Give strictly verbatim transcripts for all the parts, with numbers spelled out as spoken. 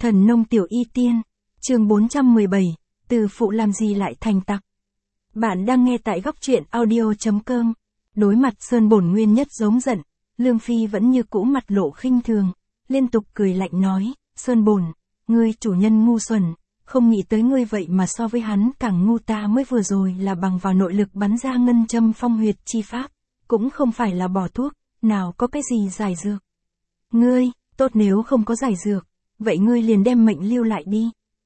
Thần nông tiểu y tiên, chương bốn trăm mười bảy, từ phụ làm gì lại thành tặc. Bạn đang nghe tại góc truyện audio.com. Đối mặt Sơn Bổn Nguyên Nhất giống giận, Lương Phi vẫn như cũ mặt lộ khinh thường, liên tục cười lạnh nói, Sơn Bổn, ngươi chủ nhân ngu xuẩn, không nghĩ tới ngươi vậy mà so với hắn càng ngu. Ta mới vừa rồi là bằng vào nội lực bắn ra ngân châm phong huyệt chi pháp, cũng không phải là bỏ thuốc, nào có cái gì giải dược. Ngươi, tốt nếu không có giải dược, vậy ngươi liền đem mệnh lưu lại đi.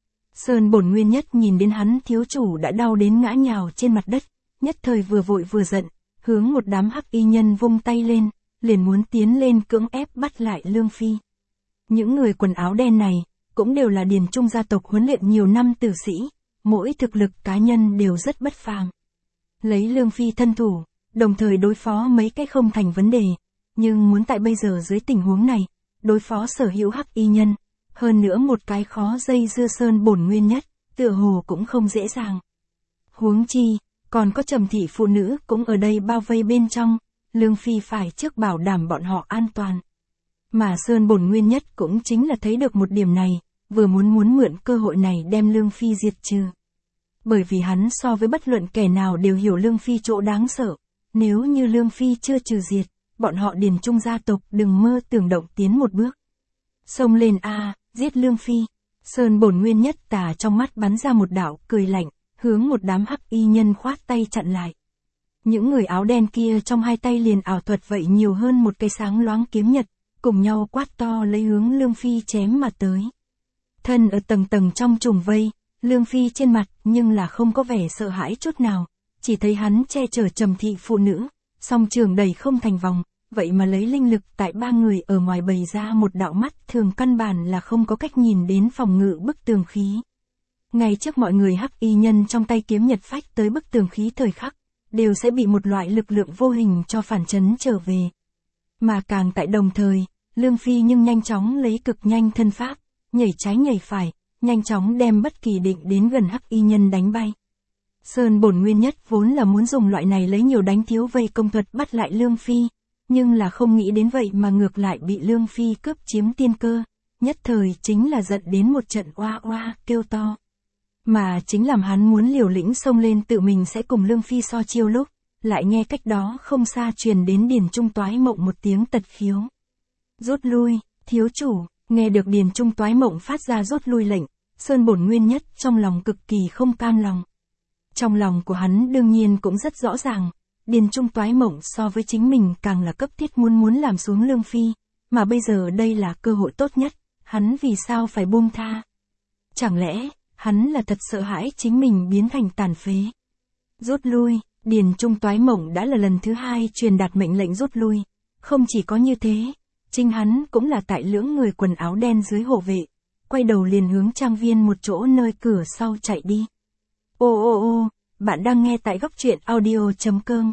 Sơn Bổn Nguyên Nhất nhìn đến hắn thiếu chủ đã đau đến ngã nhào trên mặt đất, nhất thời vừa vội vừa giận, hướng một đám hắc y nhân vung tay lên, liền muốn tiến lên cưỡng ép bắt lại Lương Phi. Những người quần áo đen này, cũng đều là Điền Trung gia tộc huấn luyện nhiều năm tử sĩ, mỗi thực lực cá nhân đều rất bất phàm. Lấy Lương Phi thân thủ, đồng thời đối phó mấy cái không thành vấn đề, nhưng muốn tại bây giờ dưới tình huống này, đối phó sở hữu hắc y nhân, hơn nữa một cái khó dây dưa Sơn Bổn Nguyên Nhất, tựa hồ cũng không dễ dàng. Huống chi, còn có Trầm thị phụ nữ cũng ở đây bao vây bên trong, Lương Phi phải trước bảo đảm bọn họ an toàn. Mà Sơn Bổn Nguyên Nhất cũng chính là thấy được một điểm này, vừa muốn muốn mượn cơ hội này đem Lương Phi diệt trừ. Bởi vì hắn so với bất luận kẻ nào đều hiểu Lương Phi chỗ đáng sợ, nếu như Lương Phi chưa trừ diệt, bọn họ Điền Trung gia tộc đừng mơ tưởng động tiến một bước. Xông lên a, à, giết Lương Phi. Sơn Bổn Nguyên Nhất tà trong mắt bắn ra một đạo cười lạnh, hướng một đám hắc y nhân khoát tay chặn lại. Những người áo đen kia trong hai tay liền ảo thuật vậy nhiều hơn một cây sáng loáng kiếm nhật, cùng nhau quát to lấy hướng Lương Phi chém mà tới. Thân ở tầng tầng trong trùng vây, Lương Phi trên mặt nhưng là không có vẻ sợ hãi chút nào, chỉ thấy hắn che chở Trầm thị phụ nữ, song trường đầy không thành vòng, vậy mà lấy linh lực tại ba người ở ngoài bày ra một đạo mắt thường căn bản là không có cách nhìn đến phòng ngự bức tường khí. Ngay trước mọi người hắc y nhân trong tay kiếm nhật phách tới bức tường khí thời khắc, đều sẽ bị một loại lực lượng vô hình cho phản chấn trở về. Mà càng tại đồng thời, Lương Phi nhưng nhanh chóng lấy cực nhanh thân pháp, nhảy trái nhảy phải, nhanh chóng đem bất kỳ định đến gần hắc y nhân đánh bay. Sơn Bổn Nguyên Nhất vốn là muốn dùng loại này lấy nhiều đánh thiếu vây công thuật bắt lại Lương Phi, nhưng là không nghĩ đến vậy mà ngược lại bị Lương Phi cướp chiếm tiên cơ, nhất thời chính là giận đến một trận oa oa kêu to. Mà chính làm hắn muốn liều lĩnh xông lên tự mình sẽ cùng Lương Phi so chiêu lúc, lại nghe cách đó không xa truyền đến Điền Trung Toái Mộng một tiếng tật khiếu. Rút lui, thiếu chủ. Nghe được Điền Trung Toái Mộng phát ra rút lui lệnh, Sơn Bổn Nguyên Nhất trong lòng cực kỳ không cam lòng. Trong lòng của hắn đương nhiên cũng rất rõ ràng, Điền Trung Toái Mộng so với chính mình càng là cấp thiết muốn muốn làm xuống Lương Phi, mà bây giờ đây là cơ hội tốt nhất, hắn vì sao phải buông tha? Chẳng lẽ, hắn là thật sợ hãi chính mình biến thành tàn phế? Rút lui, Điền Trung Toái Mộng đã là lần thứ hai truyền đạt mệnh lệnh rút lui, không chỉ có như thế, chính hắn cũng là tại lưỡng người quần áo đen dưới hộ vệ, quay đầu liền hướng trang viên một chỗ nơi cửa sau chạy đi. Ô ô ô, bạn đang nghe tại góc truyện audio.com.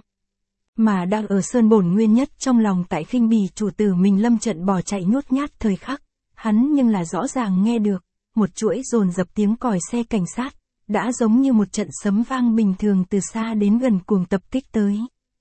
Mà đang ở Sơn Bổn Nguyên Nhất trong lòng tại khinh bỉ chủ tử mình lâm trận bỏ chạy nhút nhát thời khắc, hắn nhưng là rõ ràng nghe được, một chuỗi dồn dập tiếng còi xe cảnh sát, đã giống như một trận sấm vang bình thường từ xa đến gần cuồng tập kích tới.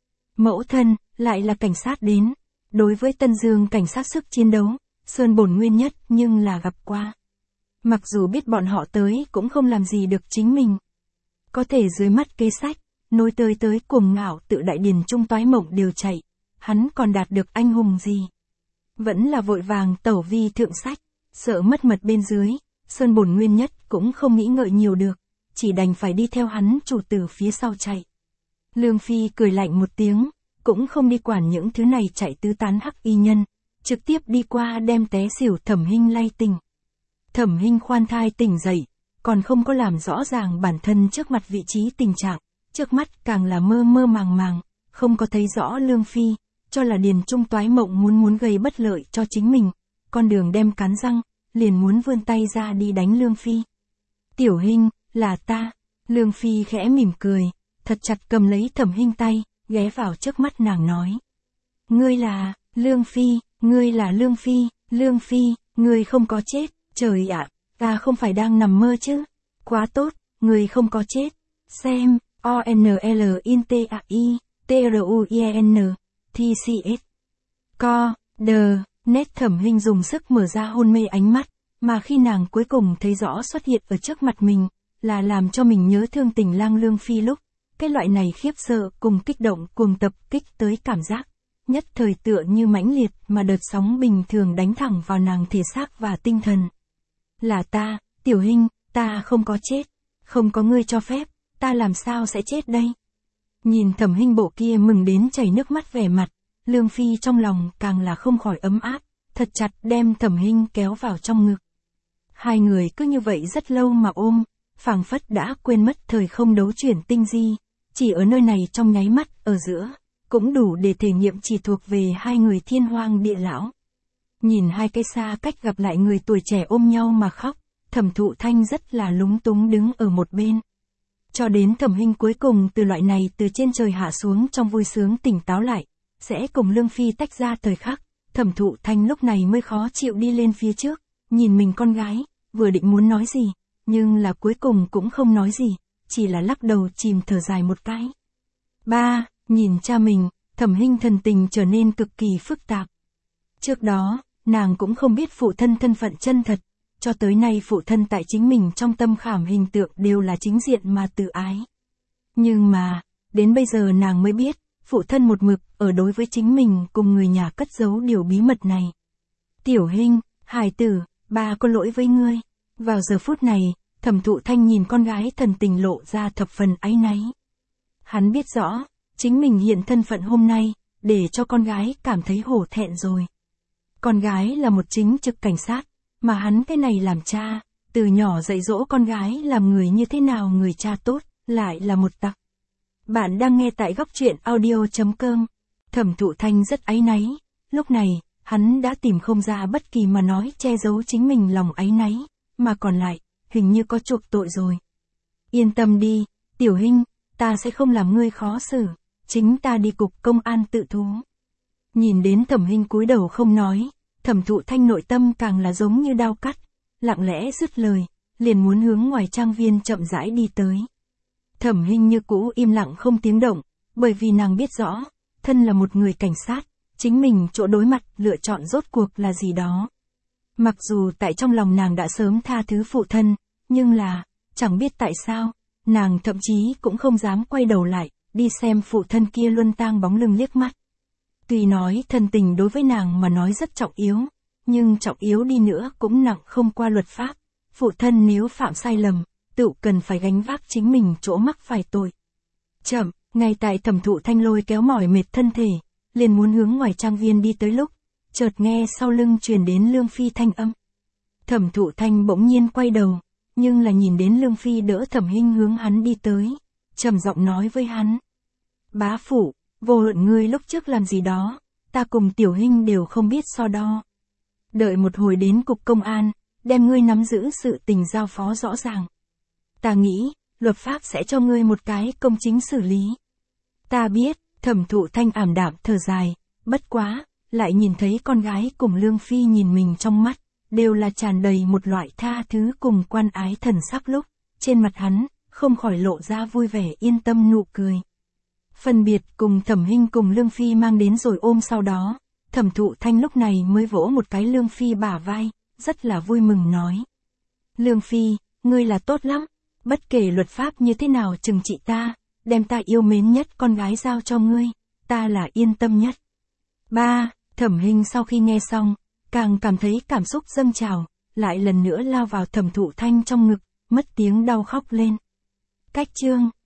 Mẫu thân, lại là cảnh sát đến. Đối với Tân Dương cảnh sát sức chiến đấu, Sơn Bổn Nguyên Nhất nhưng là gặp qua. Mặc dù biết bọn họ tới cũng không làm gì được chính mình. Có thể dưới mắt kế sách, nối tới tới cuồng ngạo tự đại Điền Trung Toái Mộng đều chạy, hắn còn đạt được anh hùng gì? Vẫn là vội vàng tẩu vi thượng sách, sợ mất mật bên dưới, Sơn Bổn Nguyên Nhất cũng không nghĩ ngợi nhiều được, chỉ đành phải đi theo hắn chủ tử phía sau chạy. Lương Phi cười lạnh một tiếng, cũng không đi quản những thứ này chạy tứ tán hắc y nhân, trực tiếp đi qua đem té xỉu Thẩm Hinh lay tỉnh. Thẩm Hinh khoan thai tỉnh dậy, còn không có làm rõ ràng bản thân trước mặt vị trí tình trạng, trước mắt càng là mơ mơ màng màng, không có thấy rõ Lương Phi, cho là Điền Trung Toái Mộng muốn muốn gây bất lợi cho chính mình, con đường đem cắn răng, liền muốn vươn tay ra đi đánh Lương Phi. Tiểu Hinh, là ta. Lương Phi khẽ mỉm cười, thật chặt cầm lấy Thẩm Hinh tay, ghé vào trước mắt nàng nói. Ngươi là, Lương Phi, ngươi là Lương Phi, Lương Phi, ngươi không có chết, trời ạ, ta không phải đang nằm mơ chứ, quá tốt, ngươi không có chết, xem, O N L I N T A I, T R U I N, T C S. Co, đờ, nét Thẩm Hinh dùng sức mở ra hôn mê ánh mắt, Mà khi nàng cuối cùng thấy rõ xuất hiện ở trước mặt mình, là làm cho mình nhớ thương tình lang Lương Phi lúc, cái loại này khiếp sợ cùng kích động cuồng tập kích tới cảm giác, nhất thời tựa như mãnh liệt mà đợt sóng bình thường đánh thẳng vào nàng thể xác và tinh thần. Là ta, Tiểu Hinh, ta không có chết, không có ngươi cho phép, ta làm sao sẽ chết đây? Nhìn Thẩm Hinh bộ kia mừng đến chảy nước mắt vẻ mặt, Lương Phi trong lòng càng là không khỏi ấm áp, thật chặt đem Thẩm Hinh kéo vào trong ngực. Hai người cứ như vậy rất lâu mà ôm, phảng phất đã quên mất thời không đấu chuyển tinh di, chỉ ở nơi này trong nháy mắt ở giữa, cũng đủ để thể nghiệm chỉ thuộc về hai người thiên hoang địa lão. Nhìn hai cái xa cách gặp lại người tuổi trẻ ôm nhau mà khóc, Thẩm Thụ Thanh rất là lúng túng đứng ở một bên. Cho đến Thẩm Hinh cuối cùng từ loại này từ trên trời hạ xuống trong vui sướng tỉnh táo lại, sẽ cùng Lương Phi tách ra thời khắc, Thẩm Thụ Thanh lúc này mới khó chịu đi lên phía trước, nhìn mình con gái, vừa định muốn nói gì, nhưng là cuối cùng cũng không nói gì, chỉ là lắc đầu chìm thở dài một cái. Ba, nhìn cha mình, Thẩm Hinh thần tình trở nên cực kỳ phức tạp. Trước đó, nàng cũng không biết phụ thân thân phận chân thật, cho tới nay phụ thân tại chính mình trong tâm khảm hình tượng đều là chính diện mà tự ái. Nhưng mà, đến bây giờ nàng mới biết, phụ thân một mực ở đối với chính mình cùng người nhà cất giấu điều bí mật này. Tiểu Hinh, hài tử, ba có lỗi với ngươi. Vào giờ phút này, Thẩm Thụ Thanh nhìn con gái thần tình lộ ra thập phần áy náy. Hắn biết rõ, chính mình hiện thân phận hôm nay, để cho con gái cảm thấy hổ thẹn rồi. Con gái là một chính trực cảnh sát, mà hắn cái này làm cha, từ nhỏ dạy dỗ con gái làm người như thế nào người cha tốt, lại là một tặc. Bạn đang nghe tại góc truyện audio chấm com. Thẩm Thụ Thanh rất áy náy, lúc này, hắn đã tìm không ra bất kỳ mà nói che giấu chính mình lòng áy náy, mà còn lại, hình như có chuộc tội rồi. Yên tâm đi, Tiểu Hinh, ta sẽ không làm ngươi khó xử, chính ta đi cục công an tự thú. Nhìn đến Thẩm Hinh cúi đầu không nói, Thẩm Thụ Thanh nội tâm càng là giống như đao cắt, lặng lẽ dứt lời, liền muốn hướng ngoài trang viên chậm rãi đi tới. Thẩm Hinh như cũ im lặng không tiếng động, bởi vì nàng biết rõ, thân là một người cảnh sát, chính mình chỗ đối mặt lựa chọn rốt cuộc là gì đó. Mặc dù tại trong lòng nàng đã sớm tha thứ phụ thân, nhưng là, chẳng biết tại sao, nàng thậm chí cũng không dám quay đầu lại, đi xem phụ thân kia luân tang bóng lưng liếc mắt. Tuy nói thân tình đối với nàng mà nói rất trọng yếu, nhưng trọng yếu đi nữa cũng nặng không qua luật pháp. Phụ thân nếu phạm sai lầm, tự cần phải gánh vác chính mình chỗ mắc phải tội. Chậm, ngay tại Thẩm Thụ Thanh lôi kéo mỏi mệt thân thể, liền muốn hướng ngoài trang viên đi tới lúc, chợt nghe sau lưng truyền đến Lương Phi thanh âm. Thẩm Thụ Thanh bỗng nhiên quay đầu, nhưng là nhìn đến Lương Phi đỡ Thẩm Hinh hướng hắn đi tới, trầm giọng nói với hắn. Bá phụ, vô luận ngươi lúc trước làm gì đó, ta cùng Tiểu Hinh đều không biết so đo. Đợi một hồi đến cục công an, đem ngươi nắm giữ sự tình giao phó rõ ràng. Ta nghĩ, luật pháp sẽ cho ngươi một cái công chính xử lý. Ta biết, Thẩm Thụ Thanh ảm đạm thở dài, bất quá, lại nhìn thấy con gái cùng Lương Phi nhìn mình trong mắt, đều là tràn đầy một loại tha thứ cùng quan ái thần sắc lúc, trên mặt hắn, không khỏi lộ ra vui vẻ yên tâm nụ cười. Phân biệt cùng Thẩm Hinh cùng Lương Phi mang đến rồi ôm sau đó, Thẩm Thụ Thanh lúc này mới vỗ một cái Lương Phi bả vai, rất là vui mừng nói. Lương Phi, ngươi là tốt lắm, bất kể luật pháp như thế nào trừng trị ta, đem ta yêu mến nhất con gái giao cho ngươi, ta là yên tâm nhất. Ba, Thẩm Hinh sau khi nghe xong, càng cảm thấy cảm xúc dâng trào, lại lần nữa lao vào Thẩm Thụ Thanh trong ngực, mất tiếng đau khóc lên. Cách chương